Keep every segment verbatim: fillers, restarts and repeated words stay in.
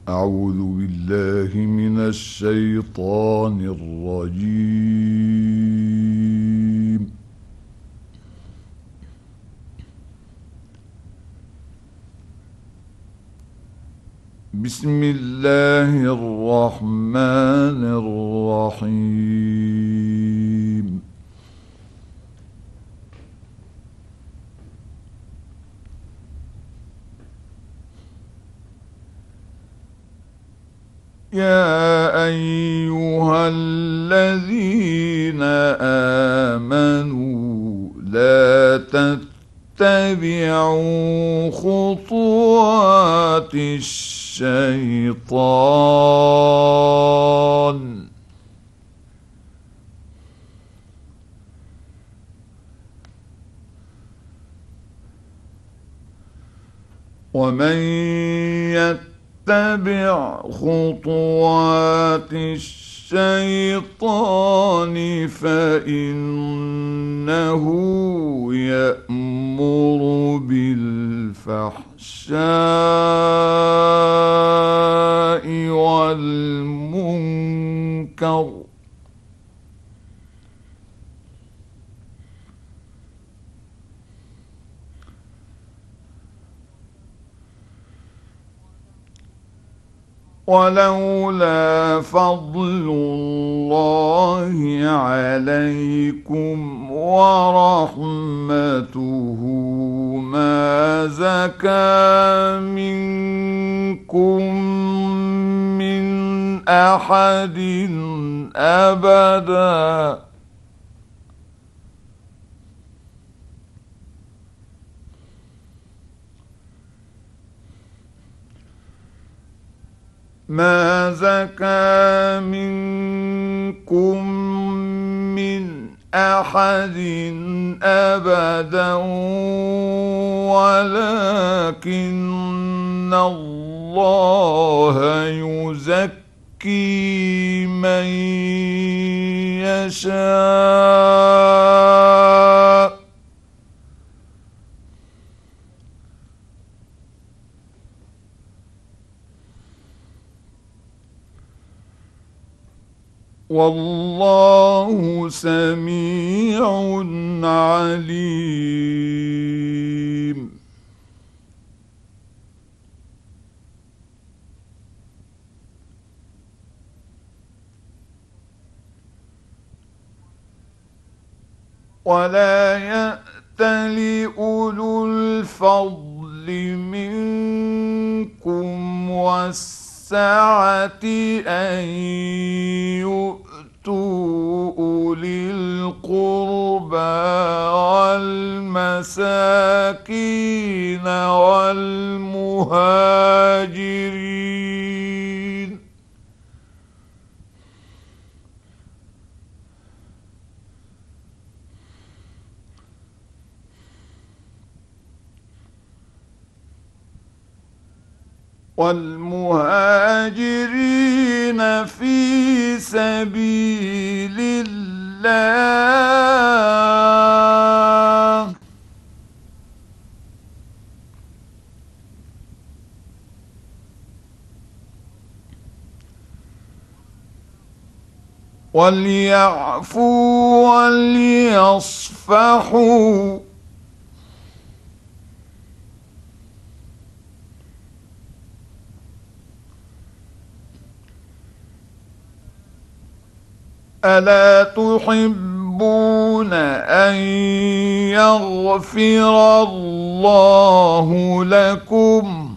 أعوذ بالله من الشيطان الرجيم. بسم الله الرحمن الرحيم. يا أيها الذين آمنوا لا تتبعوا خطوات الشيطان ومن يتبع خطوات الشيطان فإنه يأمر بالفحشاء والمنكر ولولا فضل الله عليكم ورحمته ما زكى منكم من أحد أبدا ما زكى منكم من أحد أبدا ولكن الله يزكي من يشاء والله سميع عليم. ولا يأتل أولو الفضل منكم والسعة أن يؤتوا أولي القربى والمساكين والمهاجرين والمهاجرين في سبيل الله وليعفوا وليصفحوا ألا تحبون أن يغفر الله لكم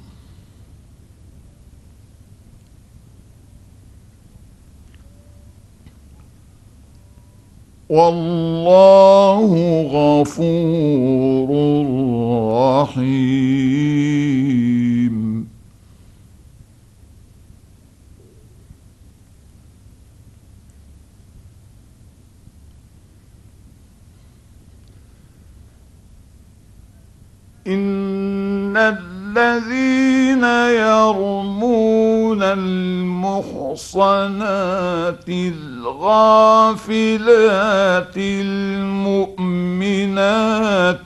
والله غفور رحيم. إن الذين يرمون المحصنات الغافلات المؤمنات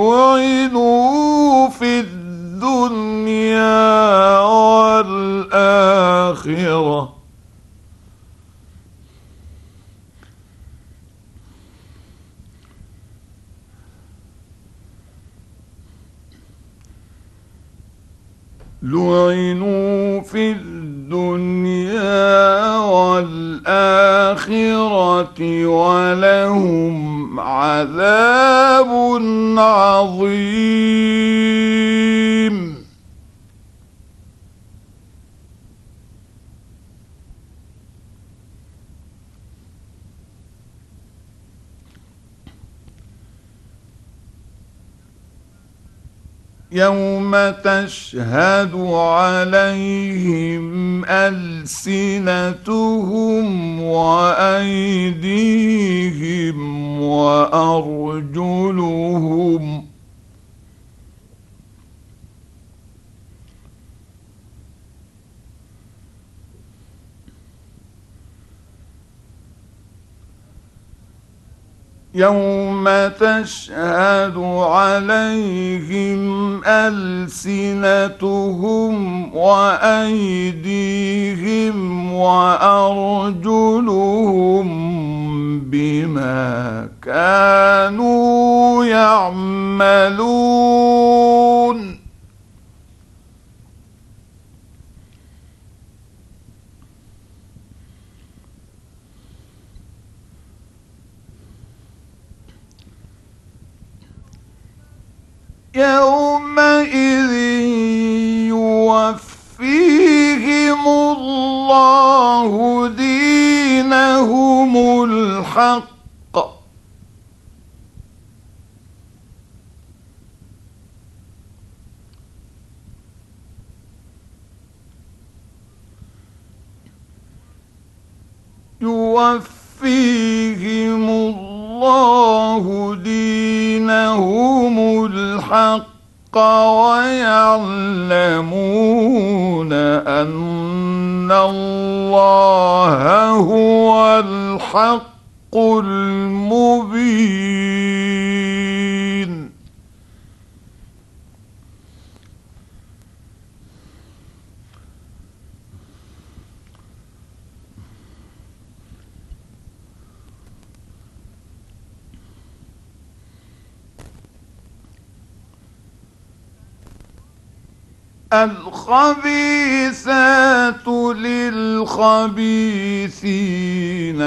لعنوا في الدنيا والآخرة لعنوا في الدنيا والآخرة ولهم عذاب عظيم. يوم تشهد عليهم ألسنتهم وأيديهم وأرجلهم يوم تشهد عليهم ألسنتهم وأيديهم وأرجلهم بما كانوا يعملون. يومئذ يوفيهم الله دينهم الحق يوفيهم الله دينهم الحق ويعلمون أن الله هو الحق المبين. الخبيثات للخبيثين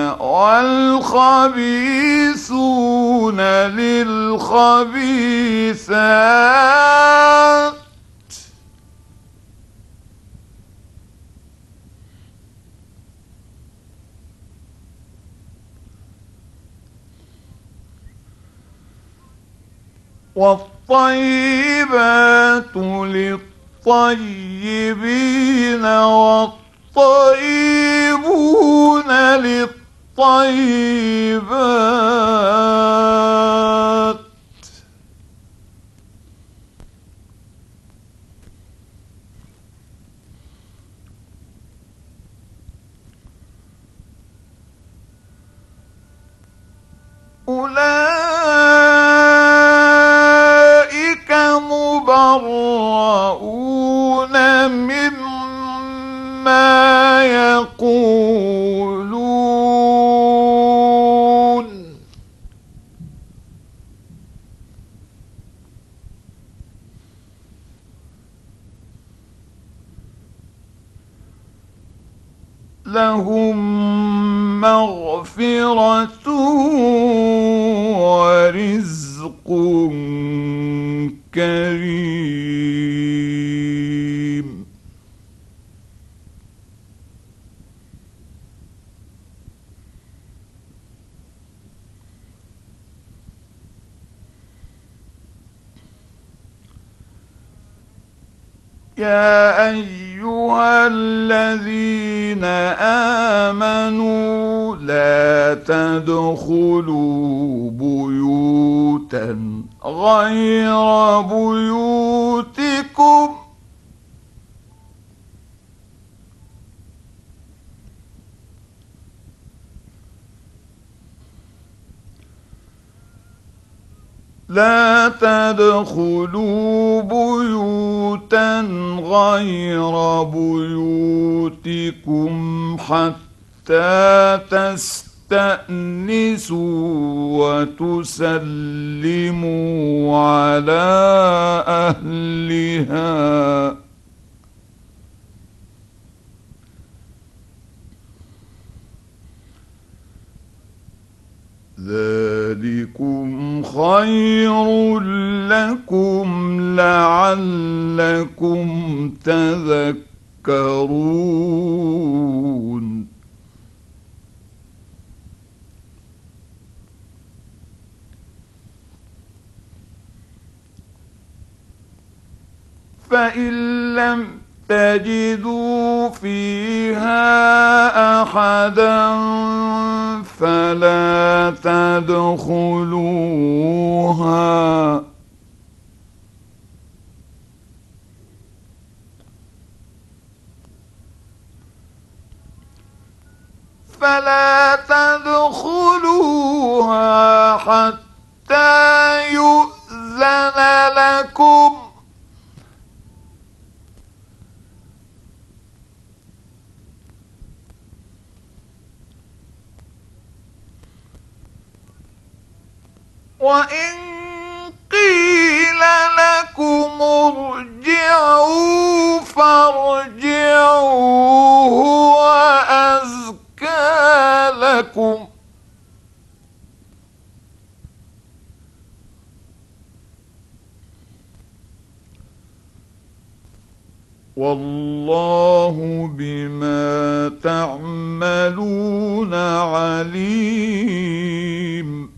والخبيثون للخبيثات والطيبات للطيبين والطيبون للطيبات أولئك مبرؤون مما يقولون لهم مغفرة ورزق كريم. يا أيها الذين آمنوا لا تدخلوا بيوتا غير بيوتكم لا تدخلوا بيوتا غير بيوتكم حتى تستأنسوا وتسلموا على أهلها خير لكم لعلكم تذكرون فإن لم تجدوا فيها أحدا فلا تدخلوها فلا تدخلوها حتى يؤذن لكم وإن قيل لكم ارجعوا فارجعوا هو أزكى لكم والله بما تعملون عليم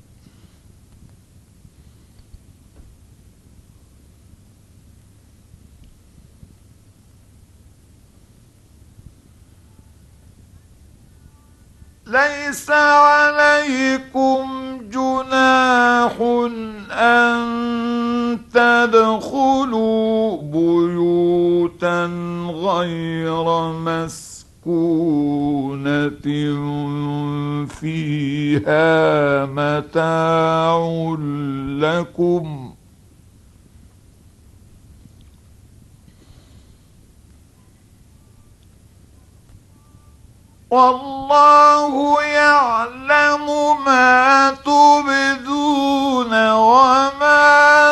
ليس عليكم جناح أن تدخلوا بيوتا غير مسكونة فيها متاع لكم والله يعلم ما تبدون وما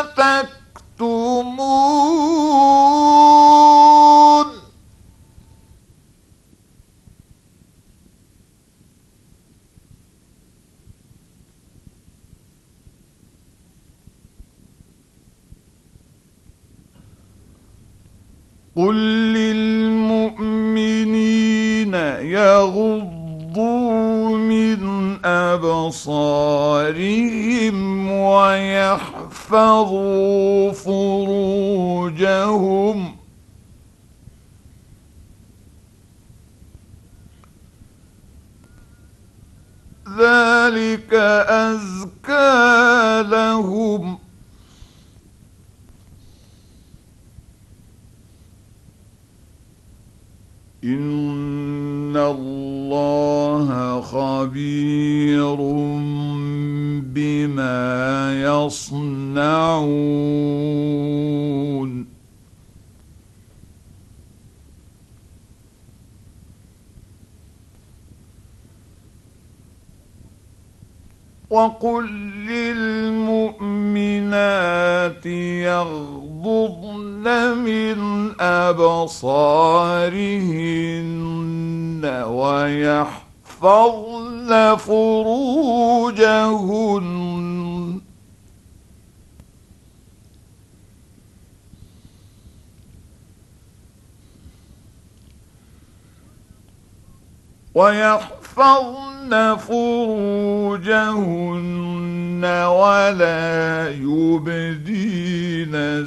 تكتمون قل للمؤمنين يغضوا من أبصارهم ويحفظوا فروجهم ذلك أزكى لهم إن الله خبير بما يصنعون وقل للمؤمنات يغضضن من أبصارهن ويحفظن فروجهن ويحفظن فروجهن ولا يبدين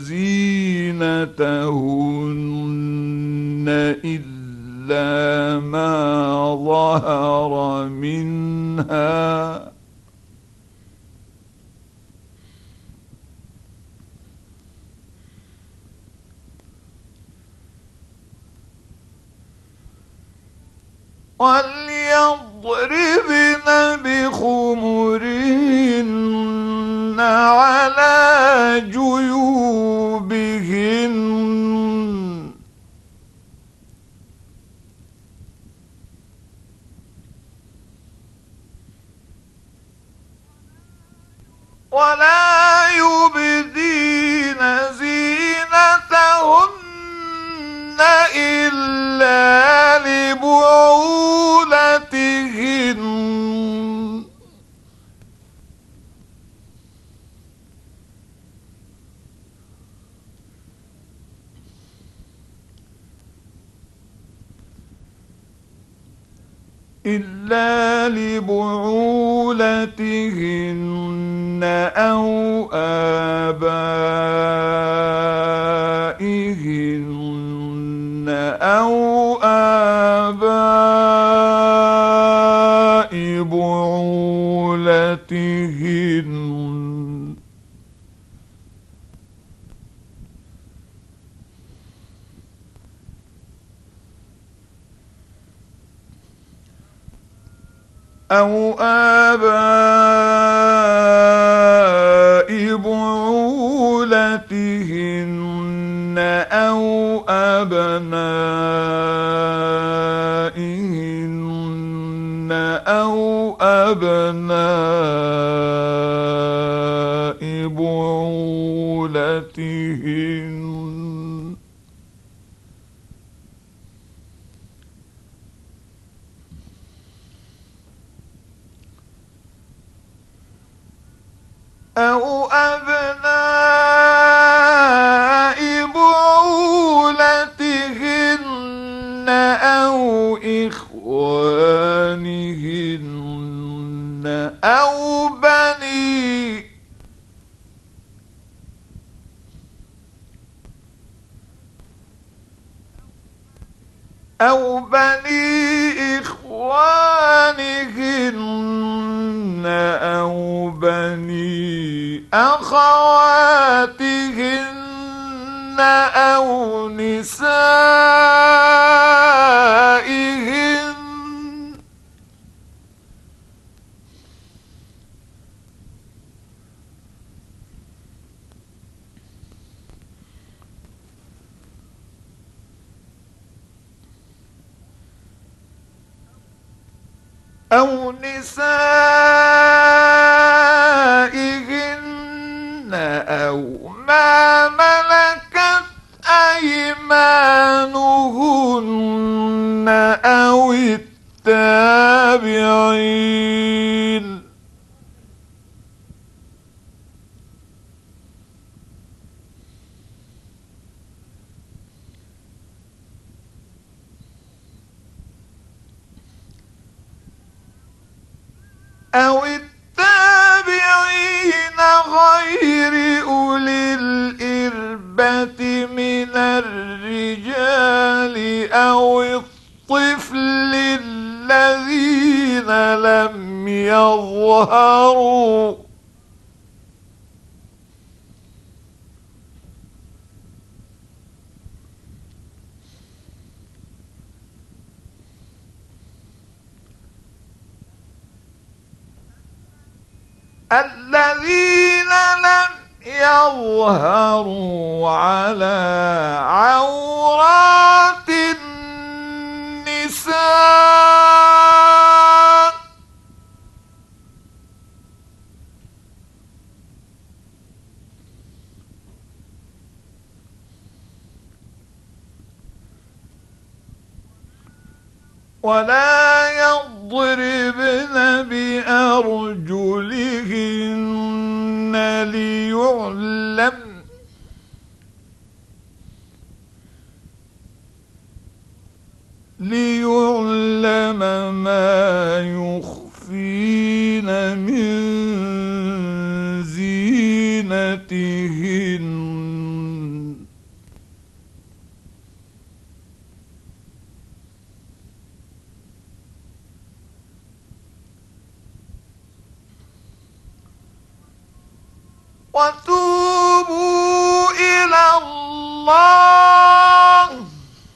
زينتهن إلا ما ظهر منها وليضربن بخمرهن على جيوبهن ولا يبدين زينتهن إلا لبعولتهن. إلا لبعولتهن أو آبائهن أو آباء بعولتهن أو آباء بعولتهن أو أبنائهن أو أبناء بعولتهن أو أبناء بعولتهن أو إخوانهن أو بني أو بني إخوانهن أو بني أخواتهن أو نسائهن أو نسائهن أو ما ملكت أيمانهن أو التابعين أو التابعين غير أولي الإربة من الرجال أو الطفل الذين لم يظهروا الذين لم يظهروا على عورات النساء ولا يضربن بأرجلهن ليعلم ليعلم ما يخفين من زينتهن وتوبوا إلى الله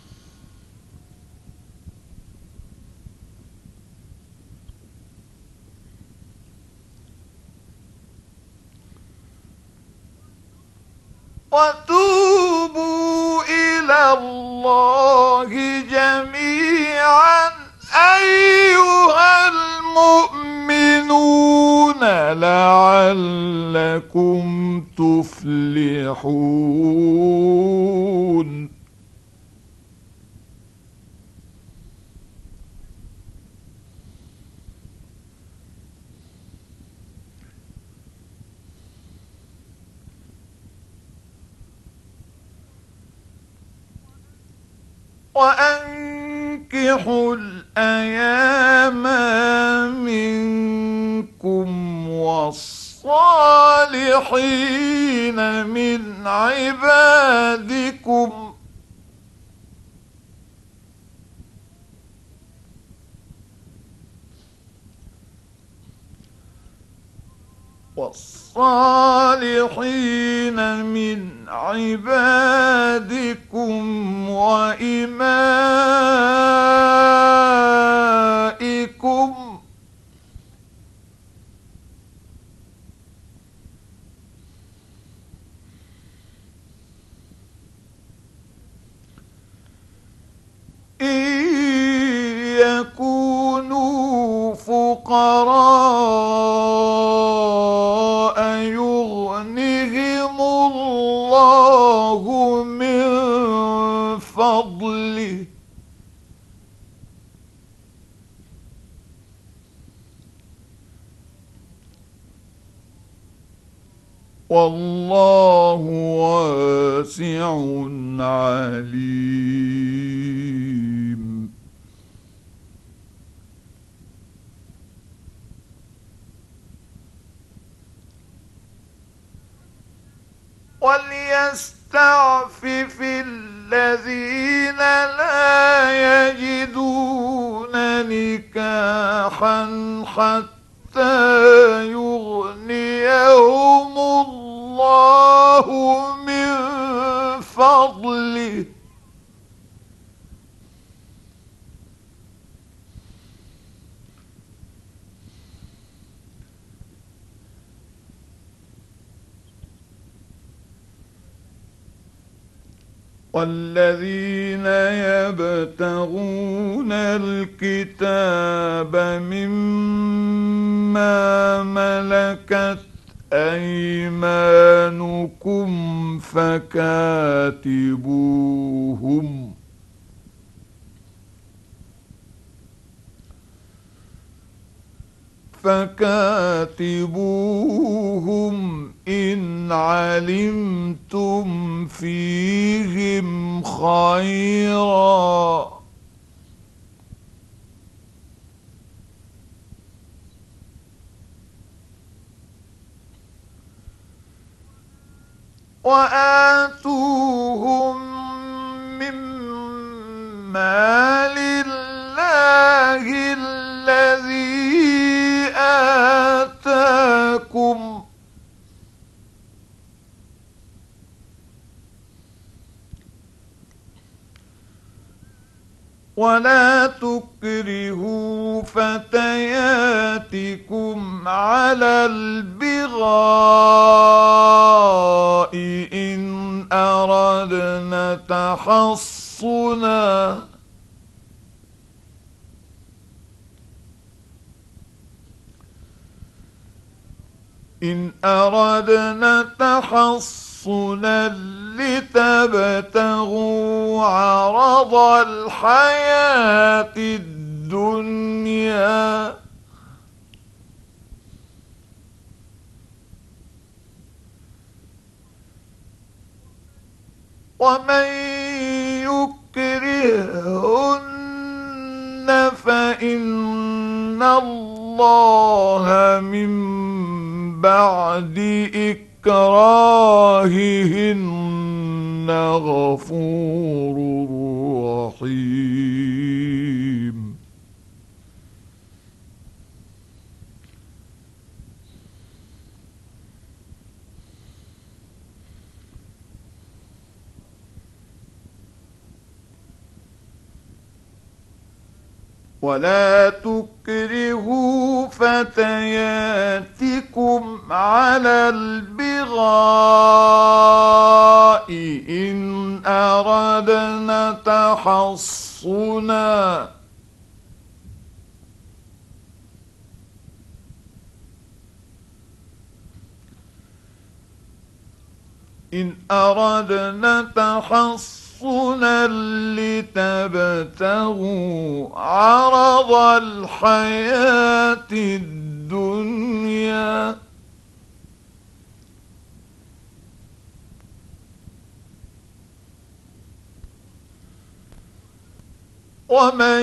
وتوبوا إلى الله جميعا أيها المؤمنون لعلكم تفلحون وأنكحوا وأنكحوا الأيام منكم والصالحين من عبادكم والصالحين من عبادكم وإمائكم إن يكونوا فقراء يغنهم الله من فضله والله واسع عليم. وليستعفف الذين لا يجدون نكاحا حتى يغنيهم الله من فضله والذين يبتغون الكتاب مما ملكت أيمانكم فكاتبوهم فكاتبوهم إن علمتم فيهم خيرا وآتوهم مما لله الذي آتاكم ولا تكرهوا فتياتكم على البغاء إن أردنا تحصنا إن أردنا تحصنا لتبتغوا عرض الحياة الدنيا ومن يكرهن فإن الله من بعد إكراههن غفور رحيم. ولا تكرهوا فتياتكم على البغاء إن أردنا تحصنا إن أردنا تحصنا لتبتغوا عرض الحياة الدنيا ومن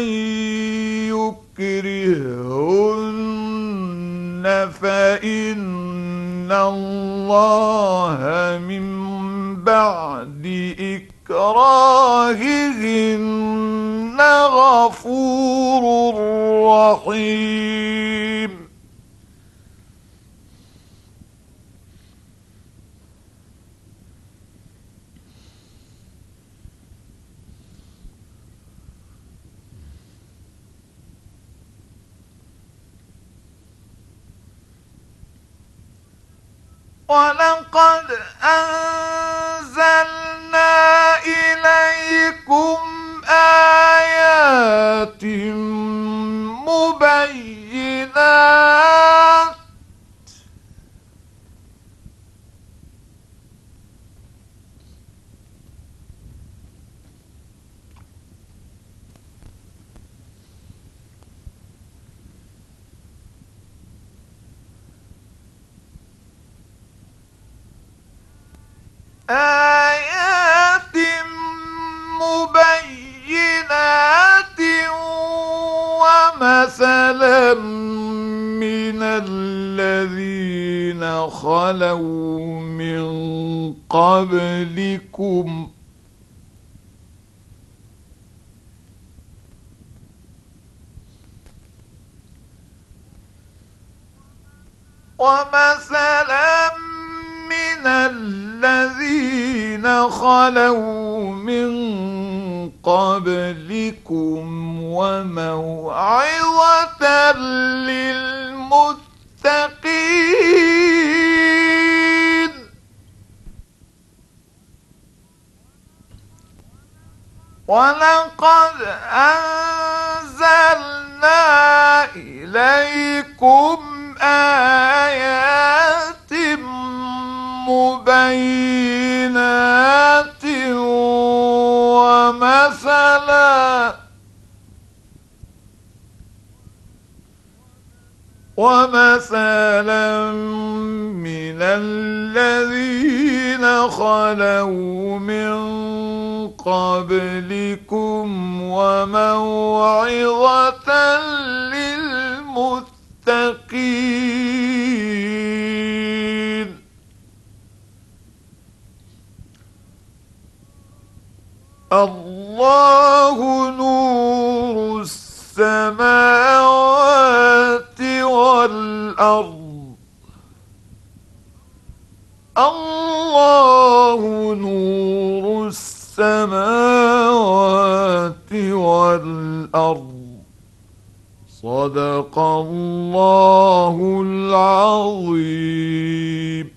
يكرههن فإن الله من بعد إكراههن غفور رحيم. ولقد أنزلنا إليكم آيات مبينات آيات مبينات ومثلا من الذين خلوا من قبلكم ومثلا من الذين خلوا من قبلكم وموعظة للمتقين. ولقد أنزلنا إليكم آيات مبينات ومثلا ومثلا من الذين خلوا من قبلكم وموعظة للمتقين. الله نور السماوات والأرض الله نور السماوات والأرض صدق الله العظيم.